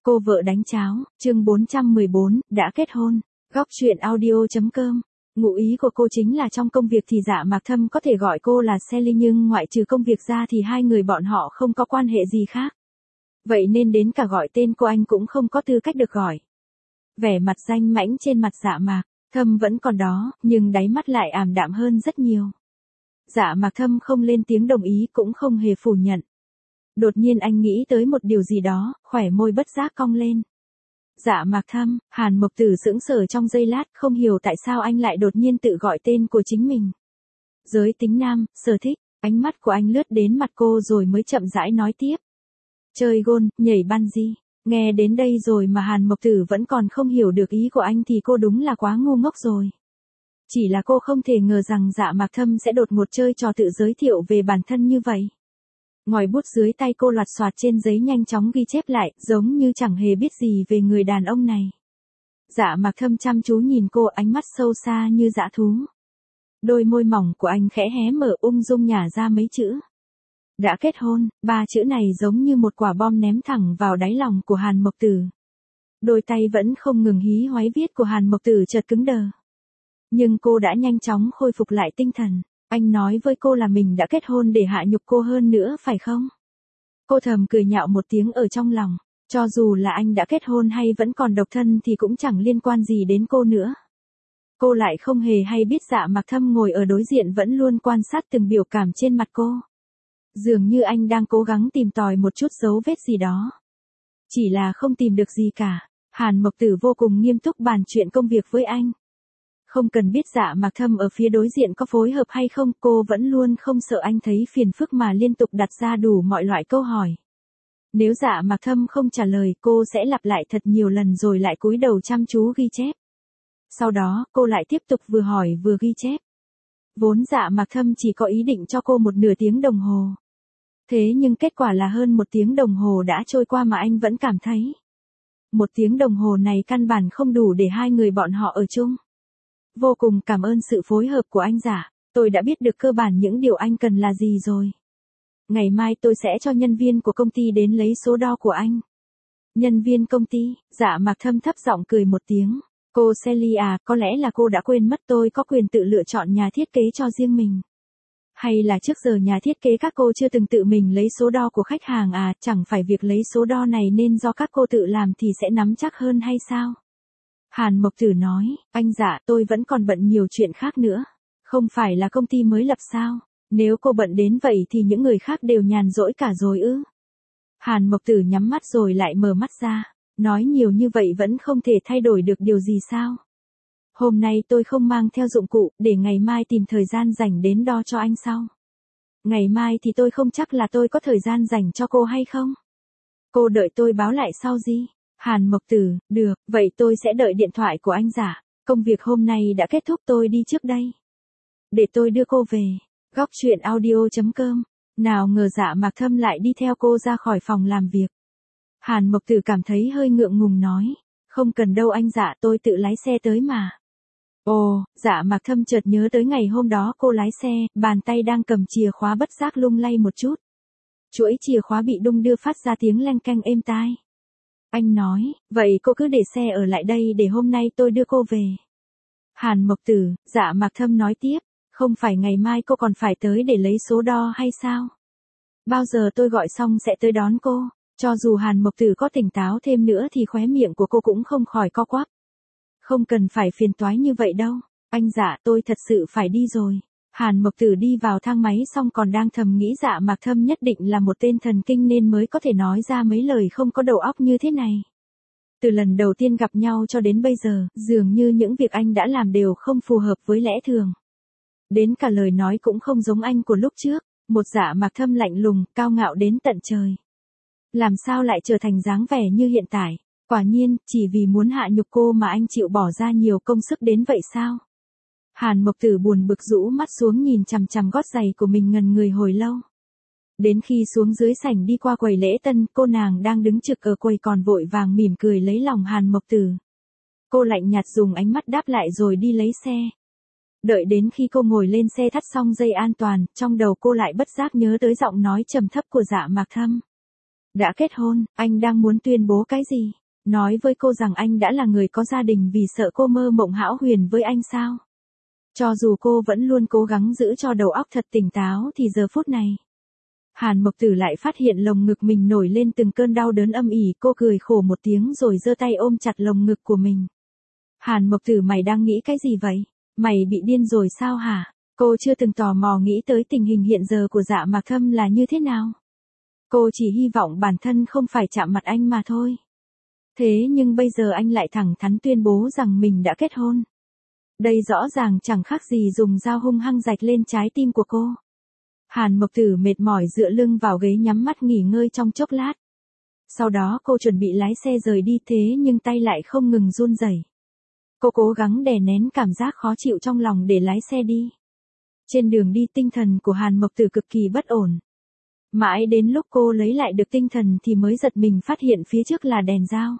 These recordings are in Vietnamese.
Cô vợ đánh cháo, chương 414, đã kết hôn. Góc chuyện audio.com. Ngụ ý của cô chính là trong công việc thì Dạ Mạc Thâm có thể gọi cô là Sally, nhưng ngoại trừ công việc ra thì hai người bọn họ không có quan hệ gì khác. Vậy nên đến cả gọi tên cô anh cũng không có tư cách được gọi. Vẻ mặt danh mãnh trên mặt Dạ Mạc Thâm vẫn còn đó, nhưng đáy mắt lại ảm đạm hơn rất nhiều. Dạ Mạc Thâm không lên tiếng đồng ý cũng không hề phủ nhận. Đột nhiên anh nghĩ tới một điều gì đó, khỏe môi bất giác cong lên. Dạ Mạc Thâm, Hàn Mộc Tử sững sờ trong giây lát, không hiểu tại sao anh lại đột nhiên tự gọi tên của chính mình. Giới tính nam, sở thích, ánh mắt của anh lướt đến mặt cô rồi mới chậm rãi nói tiếp. Chơi gôn, nhảy bungee. Nghe đến đây rồi mà Hàn Mộc Tử vẫn còn không hiểu được ý của anh thì cô đúng là quá ngu ngốc rồi. Chỉ là cô không thể ngờ rằng Dạ Mạc Thâm sẽ đột ngột chơi trò tự giới thiệu về bản thân như vậy. Ngòi bút dưới tay cô loạt soạt trên giấy nhanh chóng ghi chép lại, giống như chẳng hề biết gì về người đàn ông này. Dạ Mạc Thâm chăm chú nhìn cô, ánh mắt sâu xa như dã thú. Đôi môi mỏng của anh khẽ hé mở, ung dung nhả ra mấy chữ. Đã kết hôn, ba chữ này giống như một quả bom ném thẳng vào đáy lòng của Hàn Mộc Tử. Đôi tay vẫn không ngừng hí hoáy viết của Hàn Mộc Tử chợt cứng đờ. Nhưng cô đã nhanh chóng khôi phục lại tinh thần. Anh nói với cô là mình đã kết hôn để hạ nhục cô hơn nữa phải không? Cô thầm cười nhạo một tiếng ở trong lòng. Cho dù là anh đã kết hôn hay vẫn còn độc thân thì cũng chẳng liên quan gì đến cô nữa. Cô lại không hề hay biết Dạ Mạc Thâm ngồi ở đối diện vẫn luôn quan sát từng biểu cảm trên mặt cô. Dường như anh đang cố gắng tìm tòi một chút dấu vết gì đó. Chỉ là không tìm được gì cả. Hàn Mộc Tử vô cùng nghiêm túc bàn chuyện công việc với anh. Không cần biết Dạ Mạc Thâm ở phía đối diện có phối hợp hay không, cô vẫn luôn không sợ anh thấy phiền phức mà liên tục đặt ra đủ mọi loại câu hỏi. Nếu Dạ Mạc Thâm không trả lời, cô sẽ lặp lại thật nhiều lần rồi lại cúi đầu chăm chú ghi chép. Sau đó, cô lại tiếp tục vừa hỏi vừa ghi chép. Vốn Dạ Mạc Thâm chỉ có ý định cho cô một nửa tiếng đồng hồ. Thế nhưng kết quả là hơn một tiếng đồng hồ đã trôi qua mà anh vẫn cảm thấy. Một tiếng đồng hồ này căn bản không đủ để hai người bọn họ ở chung. Vô cùng cảm ơn sự phối hợp của anh Dạ, tôi đã biết được cơ bản những điều anh cần là gì rồi. Ngày mai tôi sẽ cho nhân viên của công ty đến lấy số đo của anh. Nhân viên công ty, Dạ Mạc Thâm thấp giọng cười một tiếng. Cô Sally à, có lẽ là cô đã quên mất tôi có quyền tự lựa chọn nhà thiết kế cho riêng mình. Hay là trước giờ nhà thiết kế các cô chưa từng tự mình lấy số đo của khách hàng à, chẳng phải việc lấy số đo này nên do các cô tự làm thì sẽ nắm chắc hơn hay sao? Hàn Mộc Tử nói, anh Dạ, tôi vẫn còn bận nhiều chuyện khác nữa. Không phải là công ty mới lập sao? Nếu cô bận đến vậy thì những người khác đều nhàn rỗi cả rồi ư? Hàn Mộc Tử nhắm mắt rồi lại mở mắt ra. Nói nhiều như vậy vẫn không thể thay đổi được điều gì sao? Hôm nay tôi không mang theo dụng cụ, để ngày mai tìm thời gian rảnh đến đo cho anh sau. Ngày mai thì tôi không chắc là tôi có thời gian dành cho cô hay không? Cô đợi tôi báo lại sau gì? Hàn Mộc Tử, được, vậy tôi sẽ đợi điện thoại của anh Dạ. Công việc hôm nay đã kết thúc, tôi đi trước đây. Để tôi đưa cô về. Góc chuyện audio.com. Nào ngờ Dạ Mạc Thâm lại đi theo cô ra khỏi phòng làm việc. Hàn Mộc Tử cảm thấy hơi ngượng ngùng nói. Không cần đâu anh Dạ, tôi tự lái xe tới mà. Ồ, Dạ Mạc Thâm chợt nhớ tới ngày hôm đó cô lái xe, bàn tay đang cầm chìa khóa bất giác lung lay một chút. Chuỗi chìa khóa bị đung đưa phát ra tiếng leng keng êm tai. Anh nói, vậy cô cứ để xe ở lại đây để hôm nay tôi đưa cô về. Hàn Mộc Tử, Dạ Mạc Thâm nói tiếp, không phải ngày mai cô còn phải tới để lấy số đo hay sao? Bao giờ tôi gọi xong sẽ tới đón cô. Cho dù Hàn Mộc Tử có tỉnh táo thêm nữa thì khóe miệng của cô cũng không khỏi co quắp. Không cần phải phiền toái như vậy đâu. Anh Dạ, tôi thật sự phải đi rồi. Hàn Mộc Tử đi vào thang máy xong còn đang thầm nghĩ Dạ Mạc Thâm nhất định là một tên thần kinh nên mới có thể nói ra mấy lời không có đầu óc như thế này. Từ lần đầu tiên gặp nhau cho đến bây giờ, dường như những việc anh đã làm đều không phù hợp với lẽ thường. Đến cả lời nói cũng không giống anh của lúc trước, một Dạ Mạc Thâm lạnh lùng, cao ngạo đến tận trời. Làm sao lại trở thành dáng vẻ như hiện tại? Quả nhiên, chỉ vì muốn hạ nhục cô mà anh chịu bỏ ra nhiều công sức đến vậy sao? Hàn Mộc Tử buồn bực rũ mắt xuống nhìn chằm chằm gót giày của mình ngần người hồi lâu. Đến khi xuống dưới sảnh đi qua quầy lễ tân, cô nàng đang đứng trực ở quầy còn vội vàng mỉm cười lấy lòng Hàn Mộc Tử. Cô lạnh nhạt dùng ánh mắt đáp lại rồi đi lấy xe. Đợi đến khi cô ngồi lên xe thắt xong dây an toàn, trong đầu cô lại bất giác nhớ tới giọng nói trầm thấp của Dạ Mạc Thâm. Đã kết hôn, anh đang muốn tuyên bố cái gì? Nói với cô rằng anh đã là người có gia đình vì sợ cô mơ mộng hão huyền với anh sao? Cho dù cô vẫn luôn cố gắng giữ cho đầu óc thật tỉnh táo thì giờ phút này. Hàn Mộc Tử lại phát hiện lồng ngực mình nổi lên từng cơn đau đớn âm ỉ, cô cười khổ một tiếng rồi giơ tay ôm chặt lồng ngực của mình. Hàn Mộc Tử, mày đang nghĩ cái gì vậy? Mày bị điên rồi sao hả? Cô chưa từng tò mò nghĩ tới tình hình hiện giờ của Dạ Mạc Thâm là như thế nào. Cô chỉ hy vọng bản thân không phải chạm mặt anh mà thôi. Thế nhưng bây giờ anh lại thẳng thắn tuyên bố rằng mình đã kết hôn. Đây rõ ràng chẳng khác gì dùng dao hung hăng rạch lên trái tim của cô. Hàn Mộc Tử mệt mỏi dựa lưng vào ghế nhắm mắt nghỉ ngơi trong chốc lát. Sau đó cô chuẩn bị lái xe rời đi thế nhưng tay lại không ngừng run rẩy. Cô cố gắng đè nén cảm giác khó chịu trong lòng để lái xe đi. Trên đường đi tinh thần của Hàn Mộc Tử cực kỳ bất ổn. Mãi đến lúc cô lấy lại được tinh thần thì mới giật mình phát hiện phía trước là đèn dao.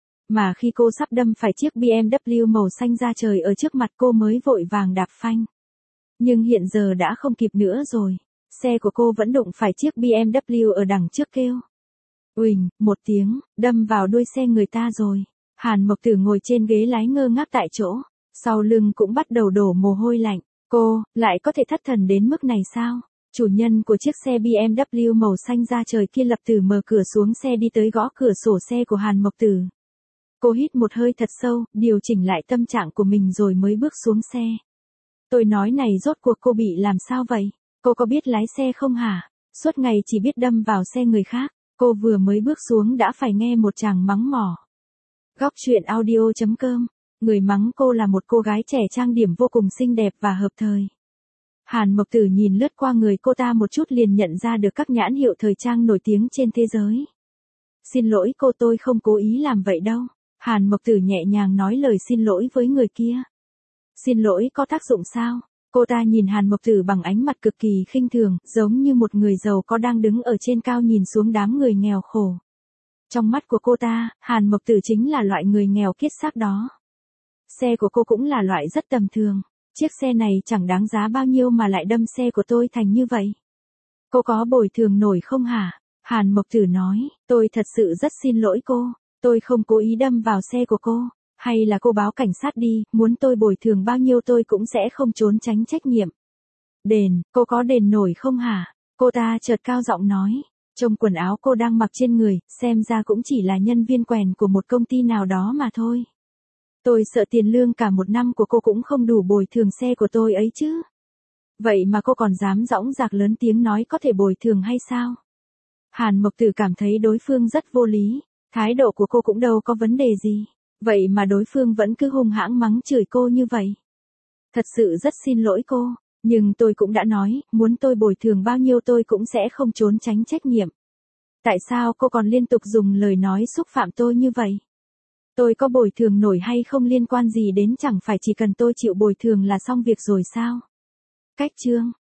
Mà khi cô sắp đâm phải chiếc BMW màu xanh da trời ở trước mặt cô mới vội vàng đạp phanh. Nhưng hiện giờ đã không kịp nữa rồi. Xe của cô vẫn đụng phải chiếc BMW ở đằng trước kêu. Uỳnh, một tiếng, đâm vào đuôi xe người ta rồi. Hàn Mộc Tử ngồi trên ghế lái ngơ ngác tại chỗ. Sau lưng cũng bắt đầu đổ mồ hôi lạnh. Cô, lại có thể thất thần đến mức này sao? Chủ nhân của chiếc xe BMW màu xanh da trời kia lập tức mở cửa xuống xe đi tới gõ cửa sổ xe của Hàn Mộc Tử. Cô hít một hơi thật sâu, điều chỉnh lại tâm trạng của mình rồi mới bước xuống xe. Tôi nói này, rốt cuộc cô bị làm sao vậy? Cô có biết lái xe không hả? Suốt ngày chỉ biết đâm vào xe người khác. Cô vừa mới bước xuống đã phải nghe một chàng mắng mỏ. Góc truyện audio.com. Người mắng cô là một cô gái trẻ trang điểm vô cùng xinh đẹp và hợp thời. Hàn Mộc Tử nhìn lướt qua người cô ta một chút liền nhận ra được các nhãn hiệu thời trang nổi tiếng trên thế giới. Xin lỗi cô, tôi không cố ý làm vậy đâu. Hàn Mộc Tử nhẹ nhàng nói lời xin lỗi với người kia. Xin lỗi có tác dụng sao? Cô ta nhìn Hàn Mộc Tử bằng ánh mặt cực kỳ khinh thường, giống như một người giàu có đang đứng ở trên cao nhìn xuống đám người nghèo khổ. Trong mắt của cô ta, Hàn Mộc Tử chính là loại người nghèo kiết xác đó. Xe của cô cũng là loại rất tầm thường. Chiếc xe này chẳng đáng giá bao nhiêu mà lại đâm xe của tôi thành như vậy. Cô có bồi thường nổi không hả? Hàn Mộc Tử nói, tôi thật sự rất xin lỗi cô. Tôi không cố ý đâm vào xe của cô. Hay là cô báo cảnh sát đi, muốn tôi bồi thường bao nhiêu tôi cũng sẽ không trốn tránh trách nhiệm. Đền, cô có đền nổi không hả? Cô ta chợt cao giọng nói. Trông quần áo cô đang mặc trên người, xem ra cũng chỉ là nhân viên quèn của một công ty nào đó mà thôi. Tôi sợ tiền lương cả một năm của cô cũng không đủ bồi thường xe của tôi ấy chứ. Vậy mà cô còn dám dõng dạc lớn tiếng nói có thể bồi thường hay sao? Hàn Mộc Tử cảm thấy đối phương rất vô lý. Thái độ của cô cũng đâu có vấn đề gì. Vậy mà đối phương vẫn cứ hung hãng mắng chửi cô như vậy. Thật sự rất xin lỗi cô. Nhưng tôi cũng đã nói, muốn tôi bồi thường bao nhiêu tôi cũng sẽ không trốn tránh trách nhiệm. Tại sao cô còn liên tục dùng lời nói xúc phạm tôi như vậy? Tôi có bồi thường nổi hay không liên quan gì đến, chẳng phải chỉ cần tôi chịu bồi thường là xong việc rồi sao? Cách chương